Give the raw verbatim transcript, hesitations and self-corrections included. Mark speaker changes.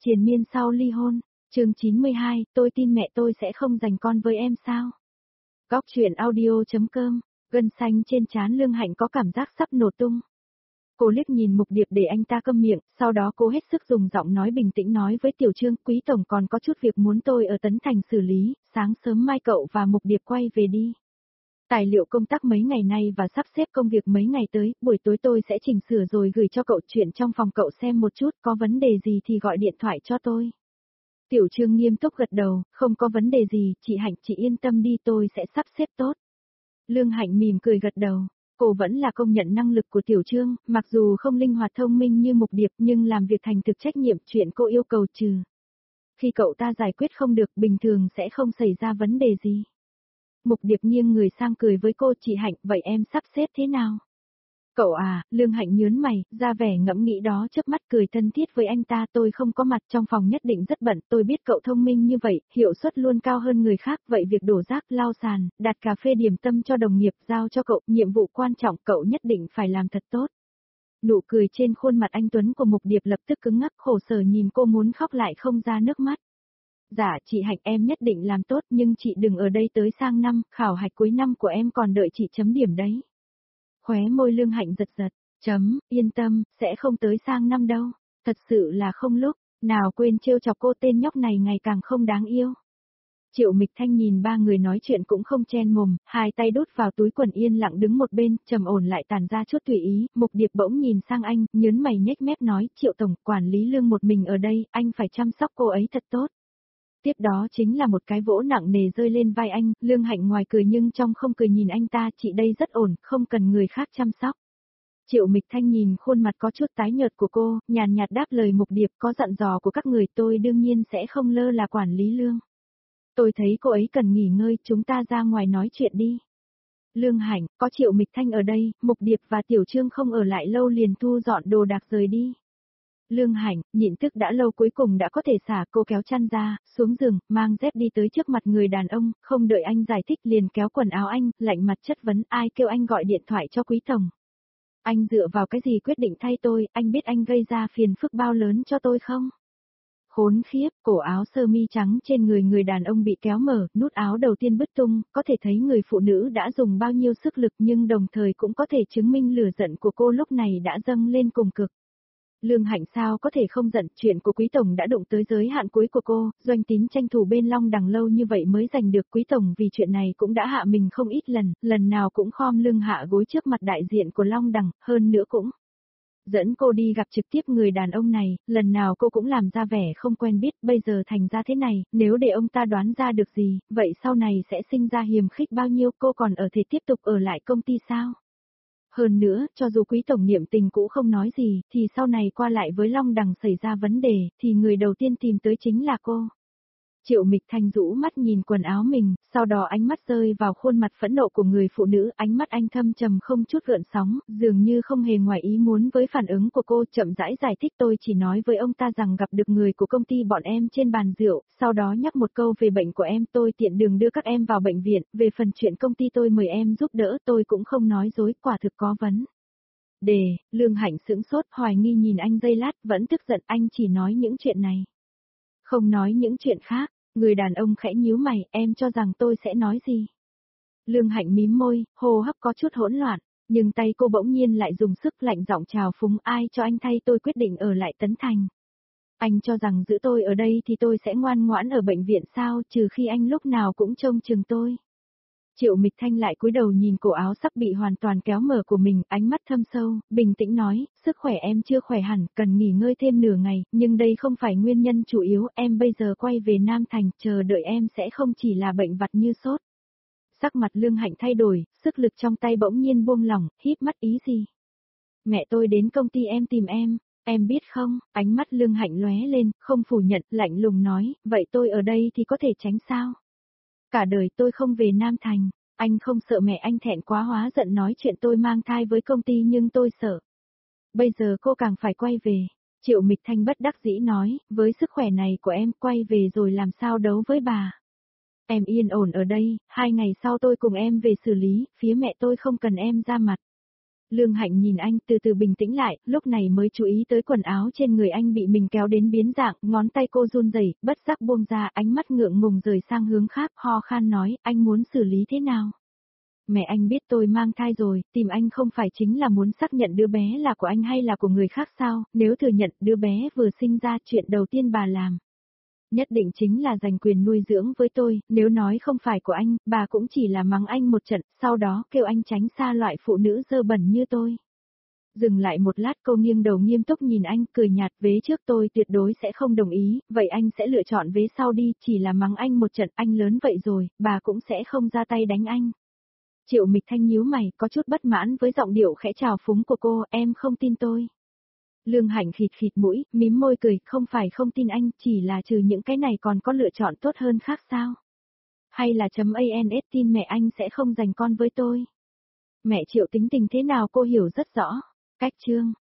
Speaker 1: Triền miên sau ly hôn, chương chín mươi hai, tôi tin mẹ tôi sẽ không giành con với em sao? Góc truyện audio.com, gân xanh trên trán Lương Hạnh có cảm giác sắp nổ tung. Cô liếc nhìn Mục Điệp để anh ta câm miệng, sau đó cô hết sức dùng giọng nói bình tĩnh nói với Tiểu Trương, Quý Tổng còn có chút việc muốn tôi ở Tấn Thành xử lý, sáng sớm mai cậu và Mục Điệp quay về đi. Tài liệu công tác mấy ngày nay và sắp xếp công việc mấy ngày tới, buổi tối tôi sẽ chỉnh sửa rồi gửi cho cậu, chuyện trong phòng cậu xem một chút, có vấn đề gì thì gọi điện thoại cho tôi. Tiểu Trương nghiêm túc gật đầu, không có vấn đề gì, chị Hạnh chị yên tâm đi, tôi sẽ sắp xếp tốt. Lương Hạnh mỉm cười gật đầu, cô vẫn là công nhận năng lực của Tiểu Trương, mặc dù không linh hoạt thông minh như Mục Điệp nhưng làm việc thành thực trách nhiệm, chuyện cô yêu cầu trừ. Khi cậu ta giải quyết không được, bình thường sẽ không xảy ra vấn đề gì. Mục Điệp nghiêng người sang cười với cô, chị Hạnh, vậy em sắp xếp thế nào? Cậu à, Lương Hạnh nhớn mày, ra vẻ ngẫm nghĩ đó, chớp mắt cười thân thiết với anh ta, tôi không có mặt trong phòng nhất định rất bận, tôi biết cậu thông minh như vậy, hiệu suất luôn cao hơn người khác, vậy việc đổ rác, lau sàn, đặt cà phê điểm tâm cho đồng nghiệp giao cho cậu, nhiệm vụ quan trọng cậu nhất định phải làm thật tốt. Nụ cười trên khuôn mặt anh Tuấn của Mục Điệp lập tức cứng ngắc, khổ sở nhìn cô muốn khóc lại không ra nước mắt. Dạ chị Hạnh em nhất định làm tốt nhưng chị đừng ở đây tới sang năm, khảo hạch cuối năm của em còn đợi chị chấm điểm đấy. Khóe môi Lương Hạnh giật giật, chấm, yên tâm, sẽ không tới sang năm đâu, thật sự là không lúc, nào quên trêu chọc cô, tên nhóc này ngày càng không đáng yêu. Triệu Mịch Thanh nhìn ba người nói chuyện cũng không chen mồm, hai tay đút vào túi quần yên lặng đứng một bên, trầm ổn lại tản ra chút tùy ý, Mục Điệp bỗng nhìn sang anh, nhớn mày nhếch mép nói, Triệu Tổng, quản lý Lương một mình ở đây, anh phải chăm sóc cô ấy thật tốt. Tiếp đó chính là một cái vỗ nặng nề rơi lên vai anh, Lương Hạnh ngoài cười nhưng trong không cười nhìn anh ta, chị đây rất ổn, không cần người khác chăm sóc. Triệu Mịch Thanh nhìn khuôn mặt có chút tái nhợt của cô, nhàn nhạt đáp lời Mục Điệp, có dặn dò của các người tôi đương nhiên sẽ không lơ là quản lý Lương. Tôi thấy cô ấy cần nghỉ ngơi, chúng ta ra ngoài nói chuyện đi. Lương Hạnh, có Triệu Mịch Thanh ở đây, Mục Điệp và Tiểu Trương không ở lại lâu liền thu dọn đồ đạc rời đi. Lương Hạnh, nhịn tức đã lâu cuối cùng đã có thể xả, cô kéo chăn ra, xuống giường, mang dép đi tới trước mặt người đàn ông, không đợi anh giải thích liền kéo quần áo anh, lạnh mặt chất vấn, ai kêu anh gọi điện thoại cho Quý Tổng. Anh dựa vào cái gì quyết định thay tôi, anh biết anh gây ra phiền phức bao lớn cho tôi không? Khốn khiếp, cổ áo sơ mi trắng trên người người đàn ông bị kéo mở, nút áo đầu tiên bứt tung, có thể thấy người phụ nữ đã dùng bao nhiêu sức lực nhưng đồng thời cũng có thể chứng minh lửa giận của cô lúc này đã dâng lên cùng cực. Lương Hạnh sao có thể không giận, chuyện của Quý Tổng đã đụng tới giới hạn cuối của cô, Doanh Tín tranh thủ bên Long Đằng lâu như vậy mới giành được, Quý Tổng vì chuyện này cũng đã hạ mình không ít lần, lần nào cũng khom lưng hạ gối trước mặt đại diện của Long Đằng, hơn nữa cũng dẫn cô đi gặp trực tiếp người đàn ông này, lần nào cô cũng làm ra vẻ không quen biết, bây giờ thành ra thế này, nếu để ông ta đoán ra được gì, vậy sau này sẽ sinh ra hiềm khích bao nhiêu, cô còn ở thể tiếp tục ở lại công ty sao? Hơn nữa, cho dù Quý Tổng niệm tình cũ không nói gì, thì sau này qua lại với Long Đằng xảy ra vấn đề, thì người đầu tiên tìm tới chính là cô. Triệu Mịch Thanh rũ mắt nhìn quần áo mình, sau đó ánh mắt rơi vào khuôn mặt phẫn nộ của người phụ nữ, ánh mắt anh thâm trầm không chút gợn sóng, dường như không hề ngoài ý muốn với phản ứng của cô, chậm rãi giải thích, tôi chỉ nói với ông ta rằng gặp được người của công ty bọn em trên bàn rượu, sau đó nhắc một câu về bệnh của em, tôi tiện đường đưa các em vào bệnh viện, về phần chuyện công ty tôi mời em giúp đỡ, tôi cũng không nói dối, quả thực có vấn đề. Lương Hạnh sững sốt, hoài nghi nhìn anh giây lát, vẫn tức giận, anh chỉ nói những chuyện này, không nói những chuyện khác. Người đàn ông khẽ nhíu mày, em cho rằng tôi sẽ nói gì? Lương Hạnh mím môi, hô hấp có chút hỗn loạn, nhưng tay cô bỗng nhiên lại dùng sức, lạnh giọng chào phúng, ai cho anh thay tôi quyết định ở lại Tấn Thành. Anh cho rằng giữ tôi ở đây thì tôi sẽ ngoan ngoãn ở bệnh viện sao, trừ khi anh lúc nào cũng trông chừng tôi. Triệu Mịch Thanh lại cúi đầu nhìn cổ áo sắp bị hoàn toàn kéo mở của mình, ánh mắt thâm sâu, bình tĩnh nói, sức khỏe em chưa khỏe hẳn, cần nghỉ ngơi thêm nửa ngày, nhưng đây không phải nguyên nhân chủ yếu, em bây giờ quay về Nam Thành, chờ đợi em sẽ không chỉ là bệnh vặt như sốt. Sắc mặt Lương Hạnh thay đổi, sức lực trong tay bỗng nhiên buông lỏng, híp mắt ý gì? Mẹ tôi đến công ty em tìm em, em biết không, ánh mắt Lương Hạnh lóe lên, không phủ nhận, lạnh lùng nói, vậy tôi ở đây thì có thể tránh sao? Cả đời tôi không về Nam Thành, anh không sợ mẹ anh thẹn quá hóa giận nói chuyện tôi mang thai với công ty nhưng tôi sợ. Bây giờ cô càng phải quay về. Triệu Mịch Thanh bất đắc dĩ nói, với sức khỏe này của em quay về rồi làm sao đấu với bà. Em yên ổn ở đây, hai ngày sau tôi cùng em về xử lý, phía mẹ tôi không cần em ra mặt. Lương Hạnh nhìn anh từ từ bình tĩnh lại, lúc này mới chú ý tới quần áo trên người anh bị mình kéo đến biến dạng, ngón tay cô run rẩy, bất giác buông ra, ánh mắt ngượng ngùng rời sang hướng khác, ho khan nói, anh muốn xử lý thế nào? Mẹ anh biết tôi mang thai rồi, tìm anh không phải chính là muốn xác nhận đứa bé là của anh hay là của người khác sao, nếu thừa nhận đứa bé vừa sinh ra chuyện đầu tiên bà làm. Nhất định chính là giành quyền nuôi dưỡng với tôi, nếu nói không phải của anh, bà cũng chỉ là mắng anh một trận, sau đó kêu anh tránh xa loại phụ nữ dơ bẩn như tôi. Dừng lại một lát cô nghiêng đầu nghiêm túc nhìn anh, cười nhạt, vế trước tôi tuyệt đối sẽ không đồng ý, vậy anh sẽ lựa chọn vế sau đi, chỉ là mắng anh một trận, anh lớn vậy rồi, bà cũng sẽ không ra tay đánh anh. Triệu Mịch Thanh nhíu mày, có chút bất mãn với giọng điệu khẽ trào phúng của cô, em không tin tôi. Lương Hạnh khịt khịt mũi, mím môi cười, không phải không tin anh, chỉ là trừ những cái này còn có lựa chọn tốt hơn khác sao? Hay là chấm ans tin mẹ anh sẽ không giành con với tôi? Mẹ Triệu tính tình thế nào cô hiểu rất rõ. Cách chương